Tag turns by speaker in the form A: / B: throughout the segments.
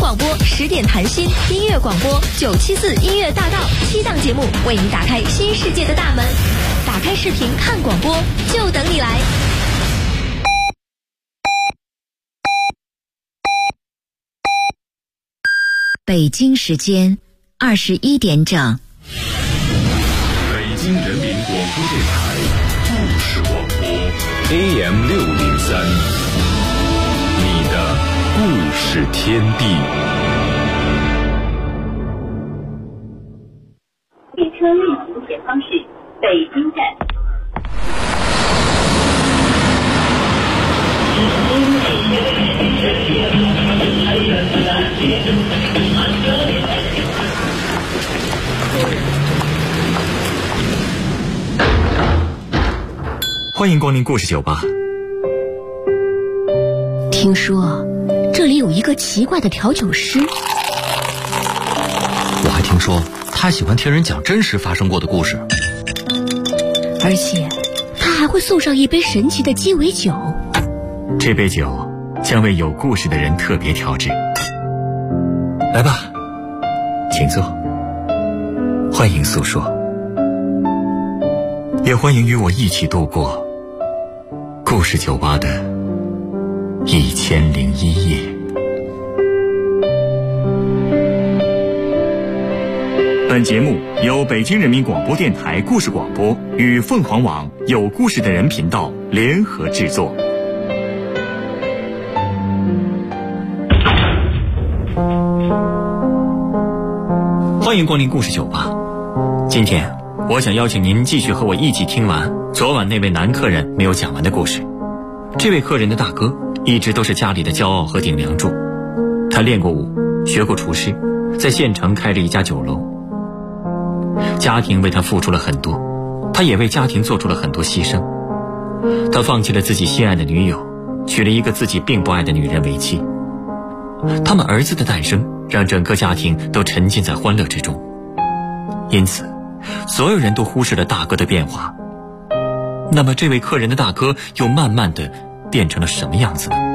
A: 广播10点谈心，音乐广播974音乐大道7档节目为你打开新世界的大门。打开视频看广播，就等你来。
B: 北京时间21点整。
C: 北京人民广播电台故事广播 AM603，你的故事天地。
D: 列车运行前方是北京站。
E: 欢迎光临故事酒吧。
F: 听说这里有一个奇怪的调酒师，
G: 我还听说他喜欢听人讲真实发生过的故事，
F: 而且他还会送上一杯神奇的鸡尾酒。
E: 这杯酒将为有故事的人特别调制。来吧，请坐，欢迎诉说，也欢迎与我一起度过故事酒吧的1001夜。本节目由北京人民广播电台故事广播与凤凰网有故事的人频道联合制作。欢迎光临故事酒吧。今天我想邀请您继续和我一起听完昨晚那位男客人没有讲完的故事。这位客人的大哥一直都是家里的骄傲和顶梁柱，他练过舞，学过厨师，在县城开着一家酒楼。家庭为他付出了很多，他也为家庭做出了很多牺牲。他放弃了自己心爱的女友，娶了一个自己并不爱的女人为妻。他们儿子的诞生让整个家庭都沉浸在欢乐之中，因此所有人都忽视了大哥的变化。那么这位客人的大哥又慢慢的变成了什么样子呢？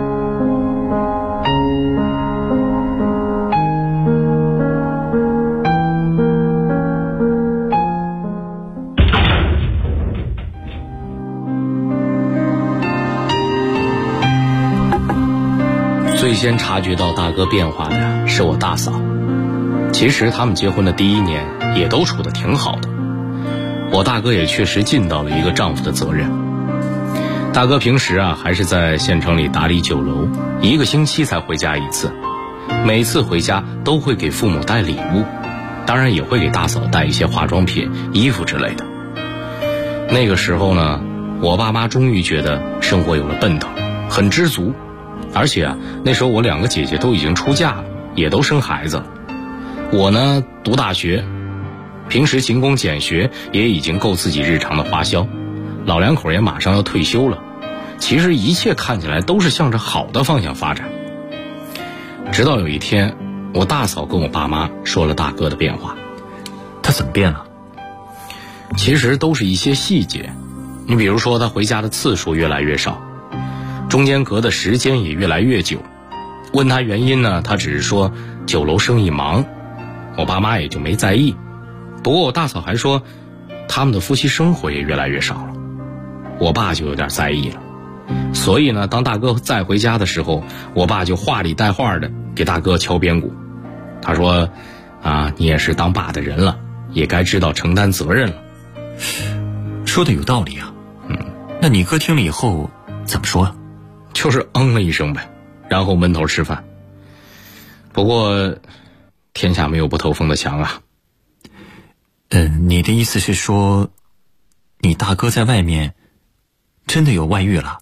H: 最先察觉到大哥变化的是我大嫂。其实他们结婚的第1年也都处得挺好的，我大哥也确实尽到了一个丈夫的责任。大哥平时还是在县城里打理酒楼，1个星期才回家1次，每次回家都会给父母带礼物，当然也会给大嫂带一些化妆品、衣服之类的。那个时候呢，我爸妈终于觉得生活有了奔头，很知足。而且那时候我2个姐姐都已经出嫁了，也都生孩子了。我呢读大学，平时勤工俭学也已经够自己日常的花销，老两口也马上要退休了。其实一切看起来都是向着好的方向发展。直到有一天，我大嫂跟我爸妈说了大哥的变化。
E: 他怎么变了？
H: 其实都是一些细节。你比如说他回家的次数越来越少，中间隔的时间也越来越久。问他原因呢，他只是说酒楼生意忙，我爸妈也就没在意。不过我大嫂还说他们的夫妻生活也越来越少了，我爸就有点在意了。所以呢，当大哥再回家的时候，我爸就话里带话的给大哥敲边鼓。他说你也是当爸的人了，也该知道承担责任了。
E: 说的有道理啊。那你哥听了以后怎么说啊？
H: 就是了一声呗，然后闷头吃饭。不过天下没有不透风的墙啊。
E: 你的意思是说你大哥在外面真的有外遇了？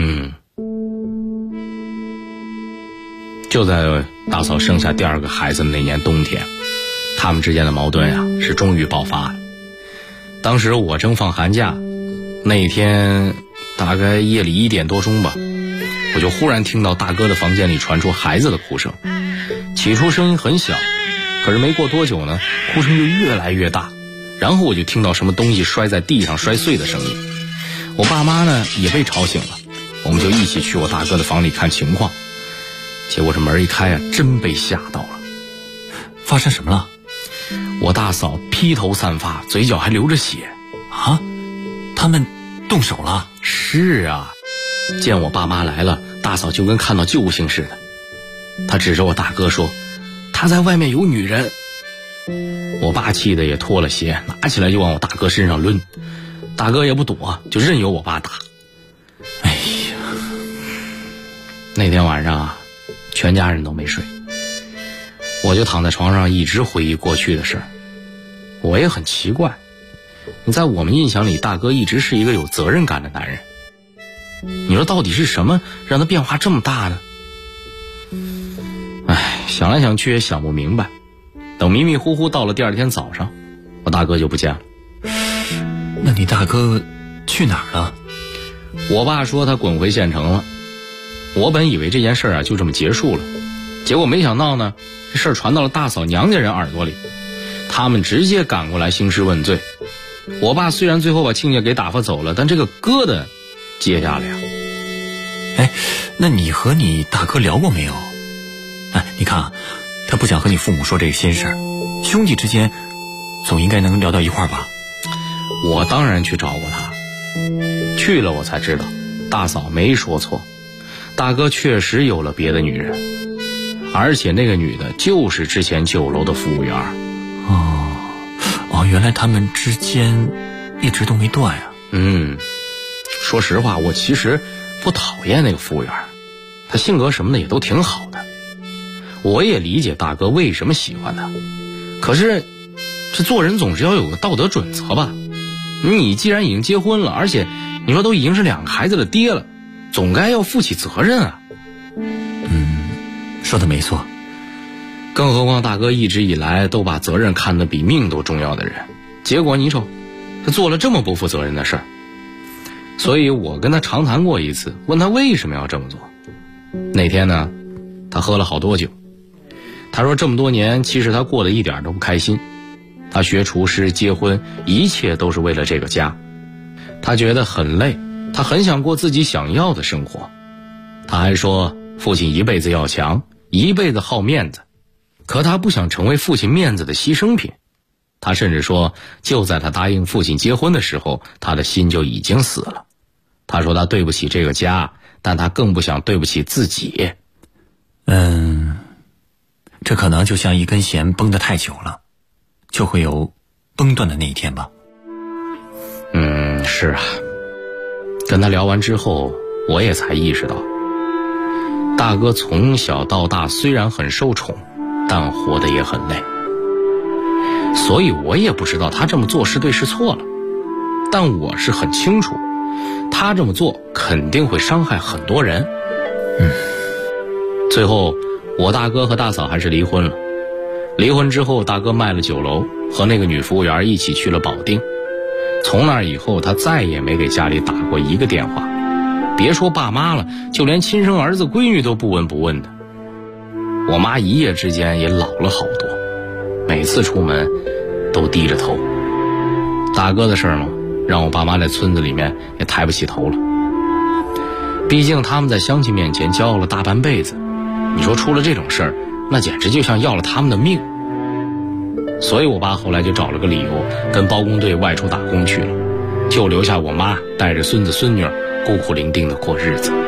H: 就在大嫂生下第2个孩子的那年冬天，他们之间的矛盾是终于爆发了。当时我正放寒假，那一天大概夜里1点多钟吧，我就忽然听到大哥的房间里传出孩子的哭声。起初声音很小，可是没过多久呢，哭声就越来越大，然后我就听到什么东西摔在地上摔碎的声音。我爸妈呢也被吵醒了，我们就一起去我大哥的房里看情况。 结果这门一开啊，真被吓到了。
E: 发生什么了？
H: 我大嫂披头散发，嘴角还流着血。
E: 啊？他们动手了？
H: 是啊，见我爸妈来了，大嫂就跟看到救星似的。她指着我大哥说，他在外面有女人。我爸气得也脱了鞋，拿起来就往我大哥身上抡。大哥也不躲，就任由我爸打。
E: 哎呀，
H: 那天晚上啊，全家人都没睡，我就躺在床上一直回忆过去的事儿。我也很奇怪，你在我们印象里，大哥一直是一个有责任感的男人。你说到底是什么让他变化这么大呢？哎，想来想去也想不明白。等迷迷糊糊到了第二天早上，我大哥就不见了。
E: 那你大哥去哪儿了？
H: 我爸说他滚回县城了。我本以为这件事啊就这么结束了，结果没想到呢，这事儿传到了大嫂娘家人耳朵里，他们直接赶过来兴师问罪。我爸虽然最后把亲家给打发走了，但这个疙瘩接下了呀。
E: 哎，那你和你大哥聊过没有？哎，你看啊，他不想和你父母说这个心事儿，兄弟之间总应该能聊到一块儿吧？
H: 我当然去找过他，去了我才知道，大嫂没说错，大哥确实有了别的女人，而且那个女的就是之前酒楼的服务员。
E: 哦，原来他们之间一直都没断呀。
H: 说实话，我其实不讨厌那个服务员，他性格什么的也都挺好的，我也理解大哥为什么喜欢他。可是这做人总是要有个道德准则吧，你既然已经结婚了，而且你说都已经是2个孩子的爹了，总该要负起责任啊。
E: 说的没错。
H: 更何况大哥一直以来都把责任看得比命都重要的人，结果你瞅他做了这么不负责任的事儿。所以我跟他长谈过一次，问他为什么要这么做。那天呢，他喝了好多酒，他说这么多年其实他过得一点都不开心，他学厨师结婚一切都是为了这个家，他觉得很累，他很想过自己想要的生活。他还说父亲一辈子要强，一辈子好面子，可他不想成为父亲面子的牺牲品。他甚至说就在他答应父亲结婚的时候，他的心就已经死了。他说他对不起这个家，但他更不想对不起自己。
E: 这可能就像一根弦绷得太久了，就会有崩断的那一天吧。
H: 是啊。跟他聊完之后，我也才意识到，大哥从小到大虽然很受宠，但活得也很累。所以我也不知道他这么做是对是错了，但我是很清楚，他这么做肯定会伤害很多人。最后我大哥和大嫂还是离婚了。离婚之后，大哥卖了酒楼，和那个女服务员一起去了保定。从那以后，他再也没给家里打过一个电话，别说爸妈了，就连亲生儿子闺女都不闻不问的。我妈一夜之间也老了好多，每次出门都低着头。大哥的事儿嘛，让我爸妈在村子里面也抬不起头了。毕竟他们在乡亲面前骄傲了大半辈子，你说出了这种事儿，那简直就像要了他们的命。所以我爸后来就找了个理由，跟包工队外出打工去了，就留下我妈带着孙子孙女孤苦伶仃的过日子。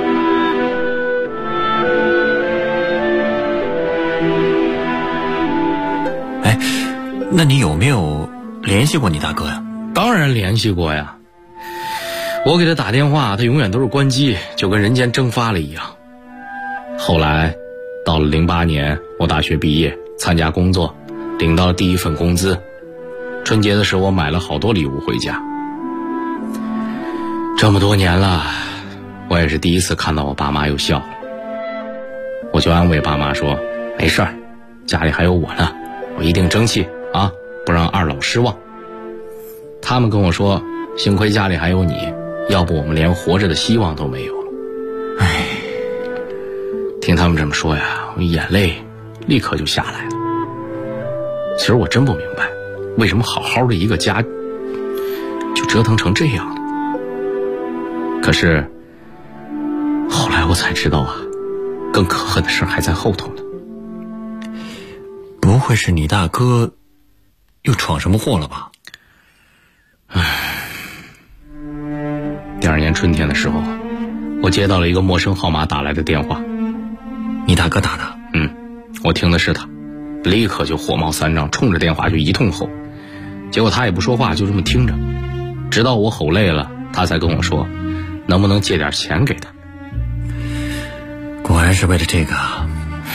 E: 哎，那你有没有联系过你大哥呀？
H: 当然联系过呀，我给他打电话，他永远都是关机，就跟人间蒸发了一样。后来到了08年，我大学毕业参加工作，领到了第一份工资。春节的时候我买了好多礼物回家。这么多年了，我也是第一次看到我爸妈又笑了。我就安慰爸妈说，没事儿，家里还有我呢，我一定争气啊，不让二老失望。他们跟我说，幸亏家里还有你，要不我们连活着的希望都没有了。唉，听他们这么说呀，我眼泪立刻就下来了。其实我真不明白，为什么好好的一个家就折腾成这样了。可是后来我才知道啊， 更可恨的事还在后头呢。
E: 不会是你大哥又闯什么祸了吧？
H: 第2年春天的时候，我接到了一个陌生号码打来的电话。
E: 你大哥打的？
H: 我听的是他，立刻就火冒三丈，冲着电话就一通吼。结果他也不说话，就这么听着，直到我吼累了，他才跟我说能不能借点钱给他。
E: 果然是为了这个啊。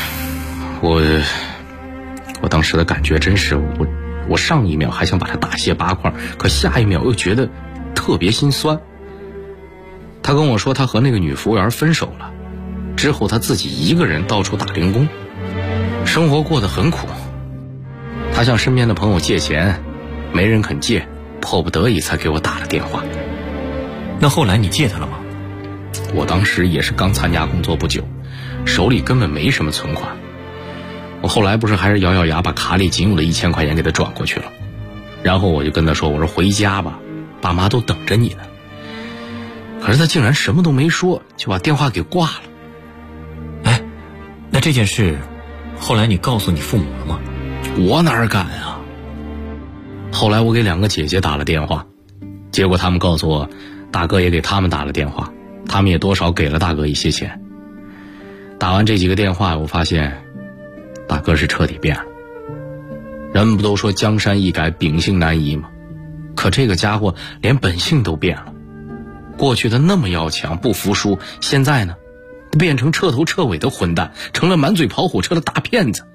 H: 我当时的感觉真是，我上一秒还想把他大卸八块，可下一秒又觉得特别心酸。他跟我说他和那个女服务员分手了，之后他自己一个人到处打零工，生活过得很苦。他向身边的朋友借钱，没人肯借，迫不得已才给我打了电话。
E: 那后来你借他了吗？
H: 我当时也是刚参加工作不久，手里根本没什么存款。我后来不是还是咬咬牙把卡里仅有的1000块钱给他转过去了，然后我就跟他说，我说回家吧，爸妈都等着你呢。可是他竟然什么都没说，就把电话给挂了。
E: 哎，那这件事后来你告诉你父母了吗？
H: 我哪敢啊。后来我给2个姐姐打了电话，结果他们告诉我大哥也给他们打了电话，他们也多少给了大哥一些钱。打完这几个电话，我发现大哥是彻底变了。人们不都说江山易改，秉性难移吗？可这个家伙连本性都变了。过去的那么要强不服输，现在呢变成彻头彻尾的混蛋，成了满嘴跑火车的大骗子。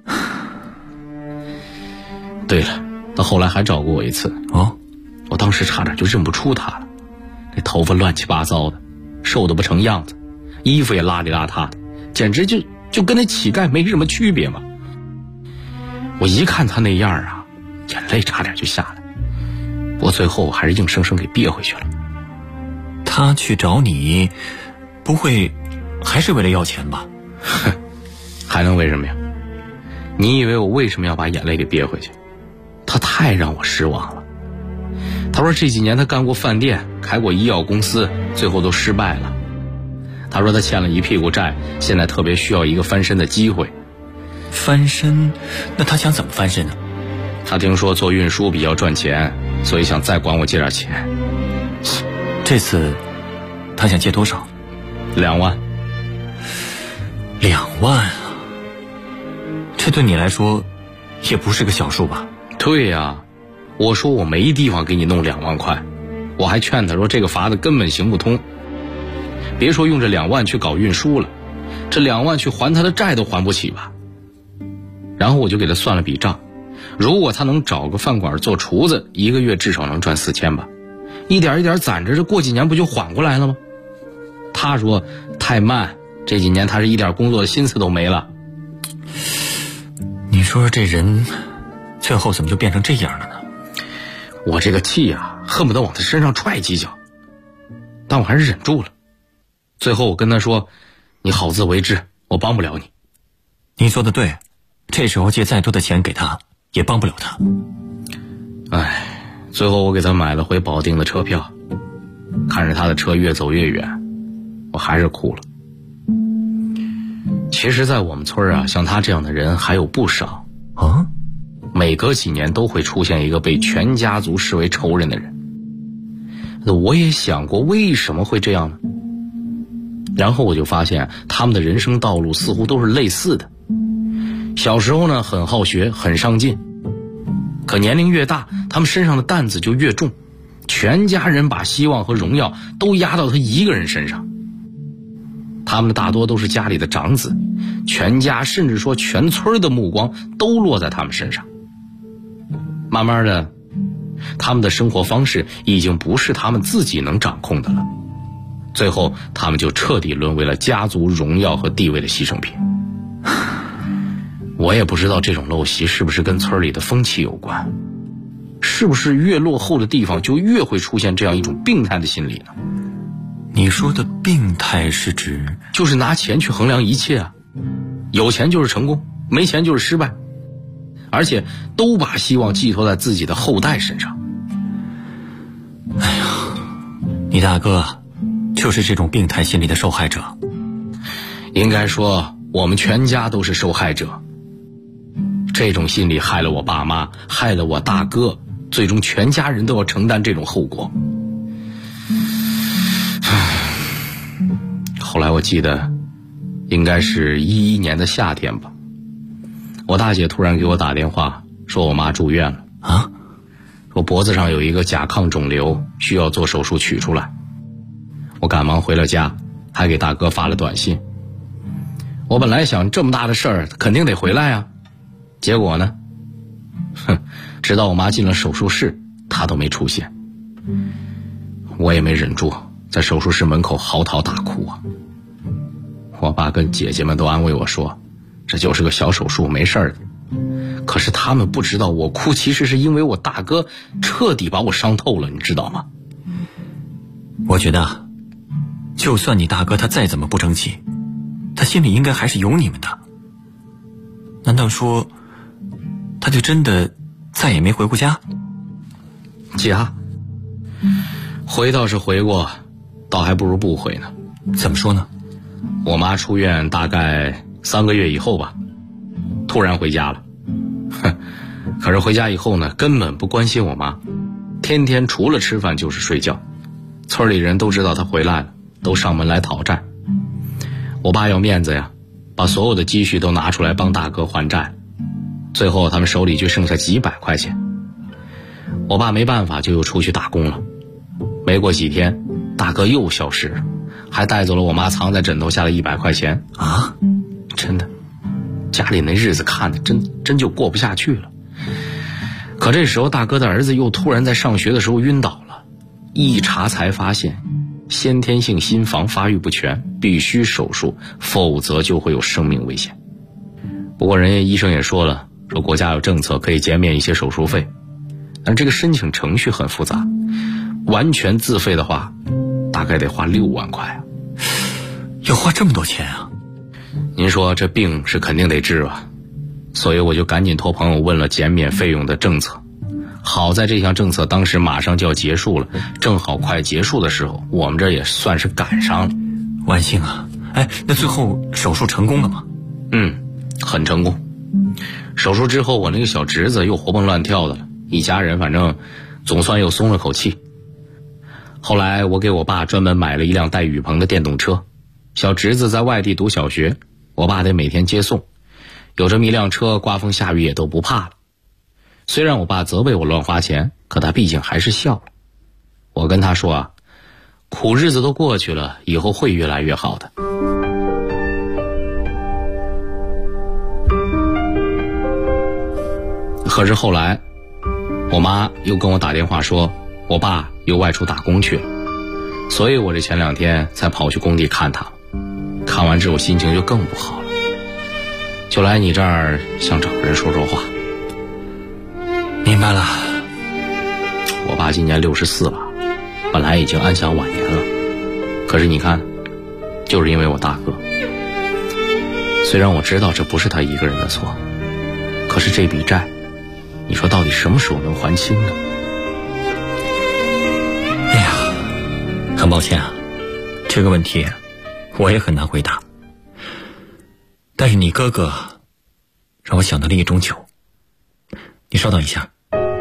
H: 对了，他后来还找过我一次。我当时差点就认不出他了。这头发乱七八糟的，瘦得不成样子，衣服也邋里邋遢的，简直就跟那乞丐没什么区别嘛。我一看他那样啊，眼泪差点就下来，我最后还是硬生生给憋回去了。
E: 他去找你，不会还是为了要钱吧？
H: 还能为什么呀？你以为我为什么要把眼泪给憋回去？他太让我失望了。他说这几年他干过饭店，开过医药公司，最后都失败了。他说他欠了一屁股债，现在特别需要一个翻身的机会。
E: 翻身？那他想怎么翻身呢？
H: 他听说做运输比较赚钱，所以想再管我借点钱。
E: 这次他想借多少？2万。2万啊，这对你来说也不是个小数吧？
H: 对呀，我说我没地方给你弄2万块，我还劝他说这个法子根本行不通，别说用这2万去搞运输了，这2万去还他的债都还不起吧。然后我就给他算了笔账，如果他能找个饭馆做厨子，1个月至少能赚4000吧，一点一点攒着，这过几年不就缓过来了吗？他说太慢，这几年他是一点工作的心思都没了。
E: 你说这人最后怎么就变成这样了呢？
H: 我这个气啊，恨不得往他身上踹几脚，但我还是忍住了。最后我跟他说，你好自为之，我帮不了你。
E: 你说的对，这时候借再多的钱给他也帮不了他。
H: 最后我给他买了回保定的车票，看着他的车越走越远，我还是哭了。其实在我们村啊，像他这样的人还有不少
E: 啊。
H: 每隔几年都会出现一个被全家族视为仇人的人。我也想过为什么会这样呢？然后我就发现他们的人生道路似乎都是类似的。小时候呢很好学很上进，可年龄越大，他们身上的担子就越重，全家人把希望和荣耀都压到他一个人身上。他们的大多都是家里的长子，全家甚至说全村的目光都落在他们身上。慢慢的，他们的生活方式已经不是他们自己能掌控的了，最后他们就彻底沦为了家族荣耀和地位的牺牲品。我也不知道这种陋习是不是跟村里的风气有关，是不是越落后的地方就越会出现这样一种病态的心理呢？
E: 你说的病态是指？
H: 就是拿钱去衡量一切啊，有钱就是成功，没钱就是失败，而且都把希望寄托在自己的后代身上。
E: 哎呀，你大哥就是这种病态心理的受害者。
H: 应该说我们全家都是受害者。这种心理害了我爸妈，害了我大哥，最终全家人都要承担这种后果。后来我记得应该是11年的夏天吧，我大姐突然给我打电话说我妈住院了啊，说脖子上有一个甲亢肿瘤，需要做手术取出来。我赶忙回了家，还给大哥发了短信。我本来想这么大的事儿肯定得回来啊，结果呢，直到我妈进了手术室，她都没出现。我也没忍住，在手术室门口嚎啕大哭啊。我爸跟姐姐们都安慰我说，这就是个小手术，没事儿的。可是他们不知道，我哭其实是因为我大哥彻底把我伤透了，你知道吗？
E: 我觉得就算你大哥他再怎么不争气，他心里应该还是有你们的。难道说他就真的再也没回过家？
H: 家回倒是回过，倒还不如不回呢。
E: 怎么说呢？
H: 我妈出院大概3个月以后吧，突然回家了。可是回家以后呢，根本不关心我妈，天天除了吃饭就是睡觉。村里人都知道她回来了，都上门来讨债。我爸要面子呀，把所有的积蓄都拿出来帮大哥还债，最后他们手里就剩下几百块钱。我爸没办法，就又出去打工了。没过几天，大哥又消失了，还带走了我妈藏在枕头下的100块钱啊！真的，家里那日子看的真就过不下去了。可这时候大哥的儿子又突然在上学的时候晕倒了，一查才发现先天性心房发育不全，必须手术，否则就会有生命危险。不过人家医生也说了，说国家有政策可以减免一些手术费，但这个申请程序很复杂，完全自费的话大概得花6万块啊。
E: 要花这么多钱啊？
H: 您说这病是肯定得治吧，所以我就赶紧托朋友问了减免费用的政策。好在这项政策当时马上就要结束了，正好快结束的时候，我们这也算是赶上了。
E: 万幸啊！哎，那最后手术成功了吗？
H: 很成功。手术之后，我那个小侄子又活蹦乱跳的了，一家人反正总算又松了口气。后来我给我爸专门买了一辆带雨棚的电动车，小侄子在外地读小学，我爸得每天接送，有这么一辆车，刮风下雨也都不怕了。虽然我爸责备我乱花钱，可他毕竟还是笑了。我跟他说啊，苦日子都过去了，以后会越来越好的。可是后来我妈又跟我打电话说，我爸又外出打工去了，所以我这前2天才跑去工地看他。看完之后心情就更不好了，就来你这儿想找个人说说话。
E: 明白了。
H: 我爸今年64了，本来已经安享晚年了，可是你看，就是因为我大哥。虽然我知道这不是他一个人的错，可是这笔债，你说到底什么时候能还清呢？
E: 哎呀，很抱歉啊，这个问题我也很难回答。但是你哥哥让我想到了一种酒，你稍等一下。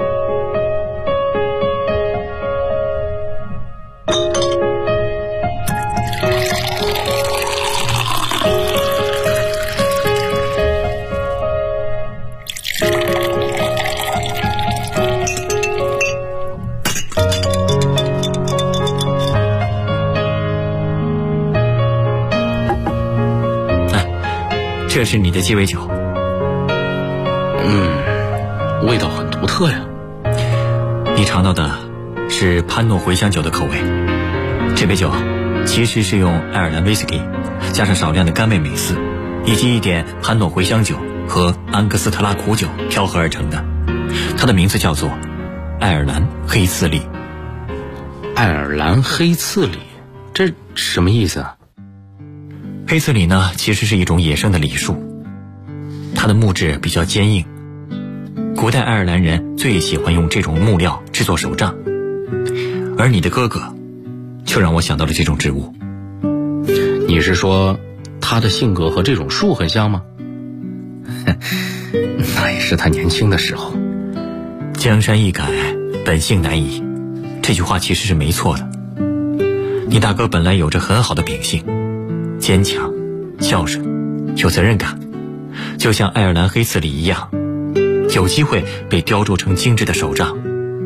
E: 这是你的鸡尾酒。
H: 味道很独特呀。
E: 你尝到的是潘诺茴香酒的口味，这杯酒其实是用爱尔兰威士忌加上少量的甘味美思以及一点潘诺茴香酒和安格斯特拉苦酒调和而成的，它的名字叫做爱尔兰黑刺梨。
H: 爱尔兰黑刺梨，这什么意思啊？
E: 黑刺梨呢，其实是一种野生的梨树，它的木质比较坚硬，古代爱尔兰人最喜欢用这种木料制作手杖，而你的哥哥就让我想到了这种植物。
H: 你是说他他的性格和这种树很像吗？那也是他年轻的时候。
E: 江山易改，本性难移，这句话其实是没错的。你大哥本来有着很好的秉性，坚强、孝顺、有责任感，就像爱尔兰黑刺里一样，有机会被雕琢成精致的手杖。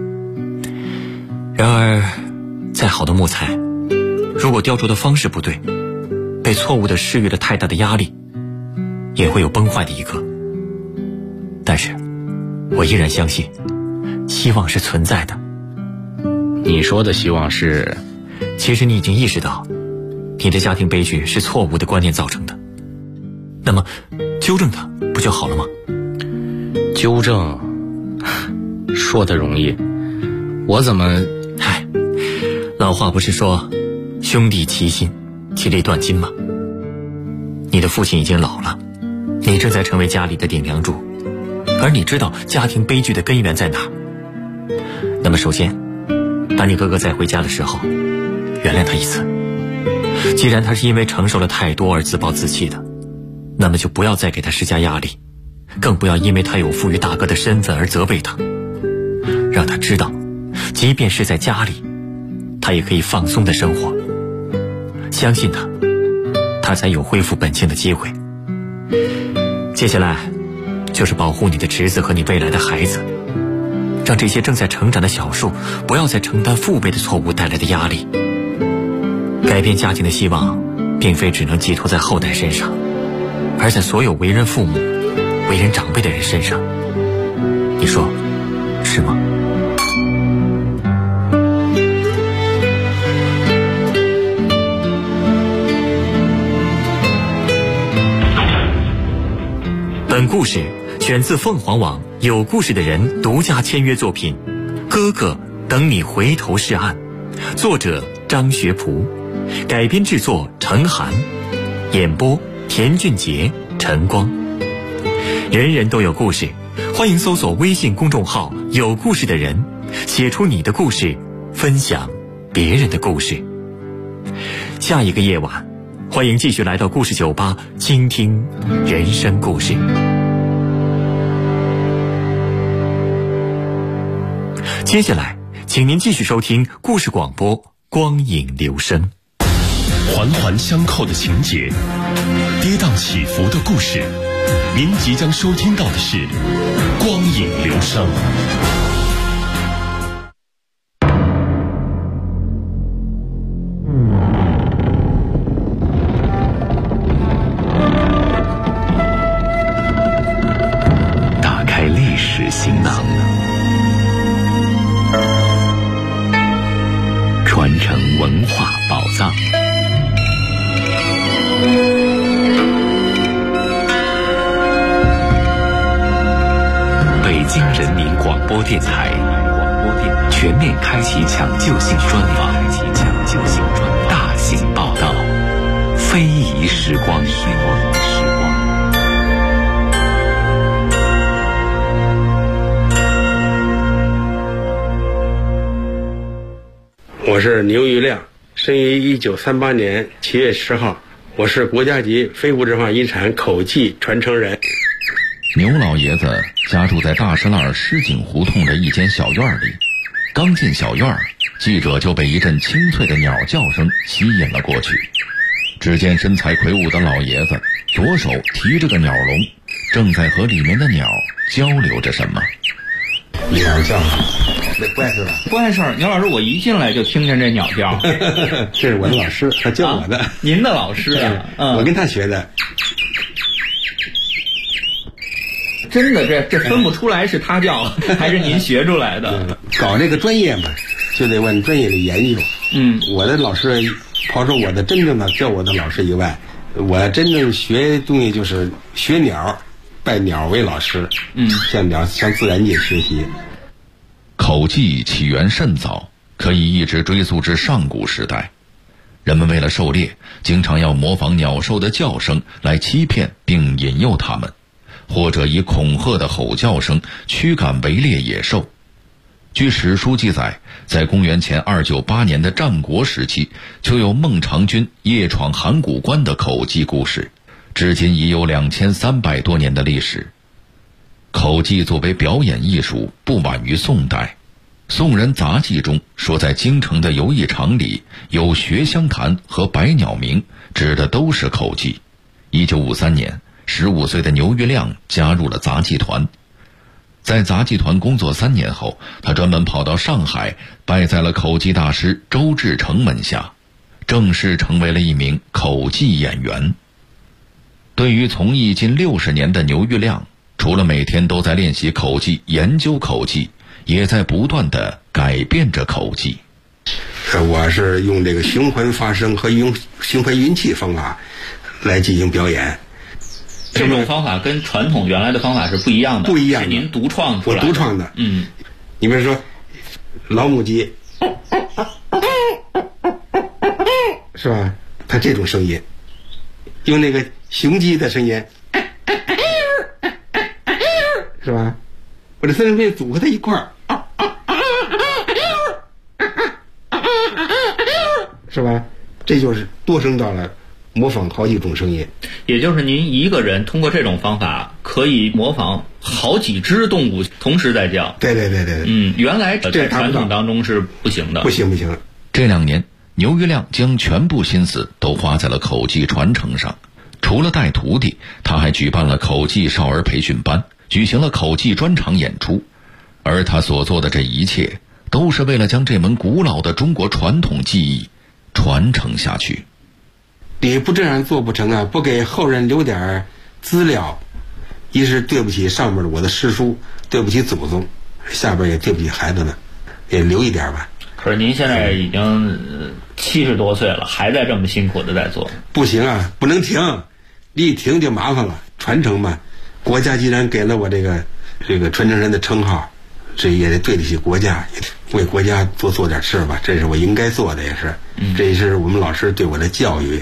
E: 然而，再好的木材，如果雕琢的方式不对，被错误地施予了太大的压力，也会有崩坏的一刻。但是，我依然相信，希望是存在的。
H: 你说的希望是，
E: 其实你已经意识到，你的家庭悲剧是错误的观念造成的。那么，纠正它不就好了吗？
H: 纠正，说的容易，我怎么……
E: 老话不是说，兄弟齐心，其利断金吗？你的父亲已经老了，你正在成为家里的顶梁柱，而你知道家庭悲剧的根源在哪。那么首先，当你哥哥再回家的时候，原谅他一次。既然他是因为承受了太多而自暴自弃的，那么就不要再给他施加压力，更不要因为他有负于大哥的身份而责备他。让他知道，即便是在家里，他也可以放松的生活。相信他，他才有恢复本性的机会。接下来就是保护你的侄子和你未来的孩子，让这些正在成长的小树不要再承担父辈的错误带来的压力。改变家庭的希望并非只能寄托在后代身上，而在所有为人父母、为人长辈的人身上。你说是吗？本故事选自凤凰网有故事的人独家签约作品《哥哥等你回头是岸》，作者张学仆，改编制作程涵，演播田俊杰、陈光。人人都有故事，欢迎搜索微信公众号有故事的人，写出你的故事，分享别人的故事。下一个夜晚，欢迎继续来到故事酒吧，倾听人生故事。接下来，请您继续收听故事广播《光影留声》。
C: 环环相扣的情节，跌宕起伏的故事，您即将收听到的是《光影留声》。打开历史行囊，传承文化宝藏。北京人民广播电台全面开启抢救性专访，大型报道，非遗时光。
I: 我是牛玉亮，生于1938年7月10号，我是国家级非物质文化遗产口技传承人。
J: 牛老爷子家住在大石栏石井胡同的一间小院里，刚进小院，记者就被一阵清脆的鸟叫声吸引了过去。只见身材魁梧的老爷子左手提着个鸟笼，正在和里面的鸟交流着什么。
I: 鸟叫，那不碍事吧？
K: 不碍事儿。牛老师，我一进来就听见这鸟叫。
I: 这是我的老师，他教我的。
K: 您的老师啊？
I: 我跟他学的。
K: 真的，这分不出来是他叫还是您学出来的。
I: 搞这个专业嘛，就得往专业里研究。我的老师，抛出我的真正的教我的老师以外，我真正学东西就是学鸟，拜鸟为老师。向鸟向自然界学习。
J: 口技起源甚早，可以一直追溯至上古时代。人们为了狩猎，经常要模仿鸟兽的叫声来欺骗并引诱它们，或者以恐吓的吼叫声驱赶围猎野兽。据史书记载，在公元前298年的战国时期，就有孟尝君夜闯函谷关的口技故事。 至今已有2300多年的历史。口技作为表演艺术，不晚于宋代。宋人杂记中说，在京城的游艺场里有学香坛和百鸟鸣，指的都是口技。1953年，15岁的牛玉亮加入了杂技团。在杂技团工作3年后，他专门跑到上海，拜在了口技大师周志成门下，正式成为了一名口技演员。对于从艺近60年的牛玉亮，除了每天都在练习口技、研究口技，也在不断地改变着口技。
I: 我是用这个循环发声和用循环运气方法来进行表演。
K: 这种方法跟传统原来的方法是不一样的，
I: 不一样的，
K: 是您独创出来的。
I: 我独创的。你比如说老母鸡，是吧？它这种声音，用那个雄鸡的声音，是吧？我这三声音组合在一块儿，是吧？这就是多声道了，模仿好几种声音。
K: 也就是您一个人通过这种方法可以模仿好几只动物同时在叫。
I: 对。
K: 原来在传统当中是不行的。
I: 不行。
J: 这2年，牛玉亮将全部心思都花在了口技传承上。除了带徒弟，他还举办了口技少儿培训班，举行了口技专场演出。而他所做的这一切，都是为了将这门古老的中国传统技艺传承下去。
I: 你不这样做不成啊！不给后人留点资料，一是对不起上面的我的师叔，对不起祖宗，下边也对不起孩子们，也留一点吧。
K: 可是您现在已经70多岁了，还在这么辛苦的在做。
I: 不行啊，不能停，一停就麻烦了。传承嘛，国家既然给了我这个传承人的称号，这也得对得起国家，为国家多做点事吧，这是我应该做的，也是。这也是我们老师对我的教育。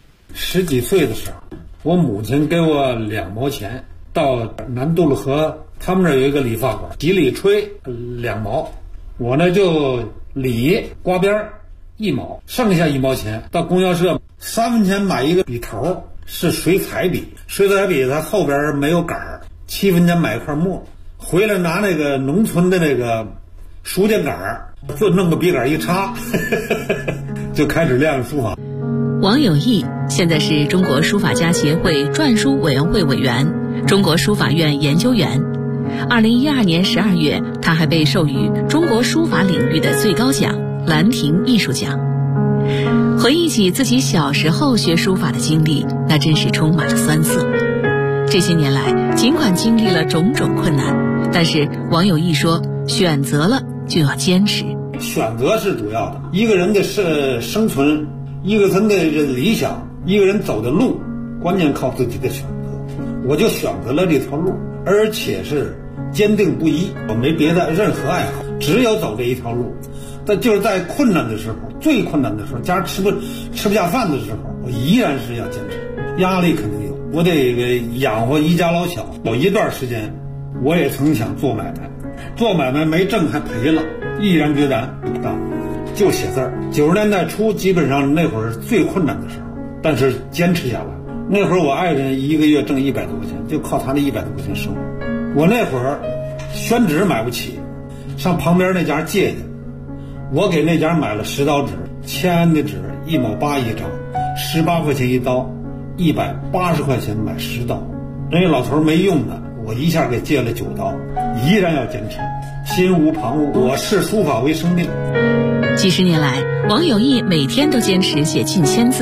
L: 10几岁的时候，我母亲给我2毛钱，到南渡了河，他们那儿有一个理发馆，洗理吹2毛，我呢就理刮边1毛，剩下1毛钱到供销社3分钱买一个笔头，是水彩笔，水彩笔它后边没有杆儿，7分钱买一块墨，回来拿那个农村的那个书架杆儿，就弄个笔杆一插就开始练书法。
F: 王有义现在是中国书法家协会篆书委员会委员、中国书法院研究员。2012年12月，他还被授予中国书法领域的最高奖兰亭艺术奖。回忆起自己小时候学书法的经历，那真是充满了酸涩。这些年来，尽管经历了种种困难，但是王有义说，选择了就要坚持。
L: 选择是主要的，一个人的生存，一个人的理想，一个人走的路，关键靠自己的选择。我就选择了这条路，而且是坚定不移，我没别的任何爱好，只有走这一条路。但就是在困难的时候，最困难的时候，家吃不下饭的时候，我依然是要坚持。压力肯定有，我得养活一家老小。有一段时间，我也曾想做买卖，做买卖没挣还赔了，毅然决然不干，就写字儿。90年代初，基本上那会儿最困难的时候，但是坚持下来。那会儿我爱人一个月挣100多块钱，就靠他那100多块钱生活。我那会儿宣纸买不起，上旁边那家借去，我给那家买了10刀纸，签的纸1毛8一张，18块钱一刀，180块钱买10刀。人家老头没用的，我一下给借了9刀，依然要坚持，心无旁骛。我视书法为生命。
F: 几十年来，王有义每天都坚持写近1000字。